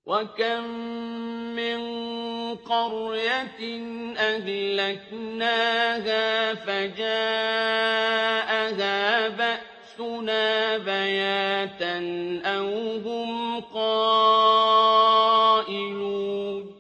وَكَم مِّن قَرْيَةٍ أَهْلَكْنَاهَا فَجَاءَهَا بَأْسُنَا بَيَاتًا أَوْ هُمْ قَائِلُونَ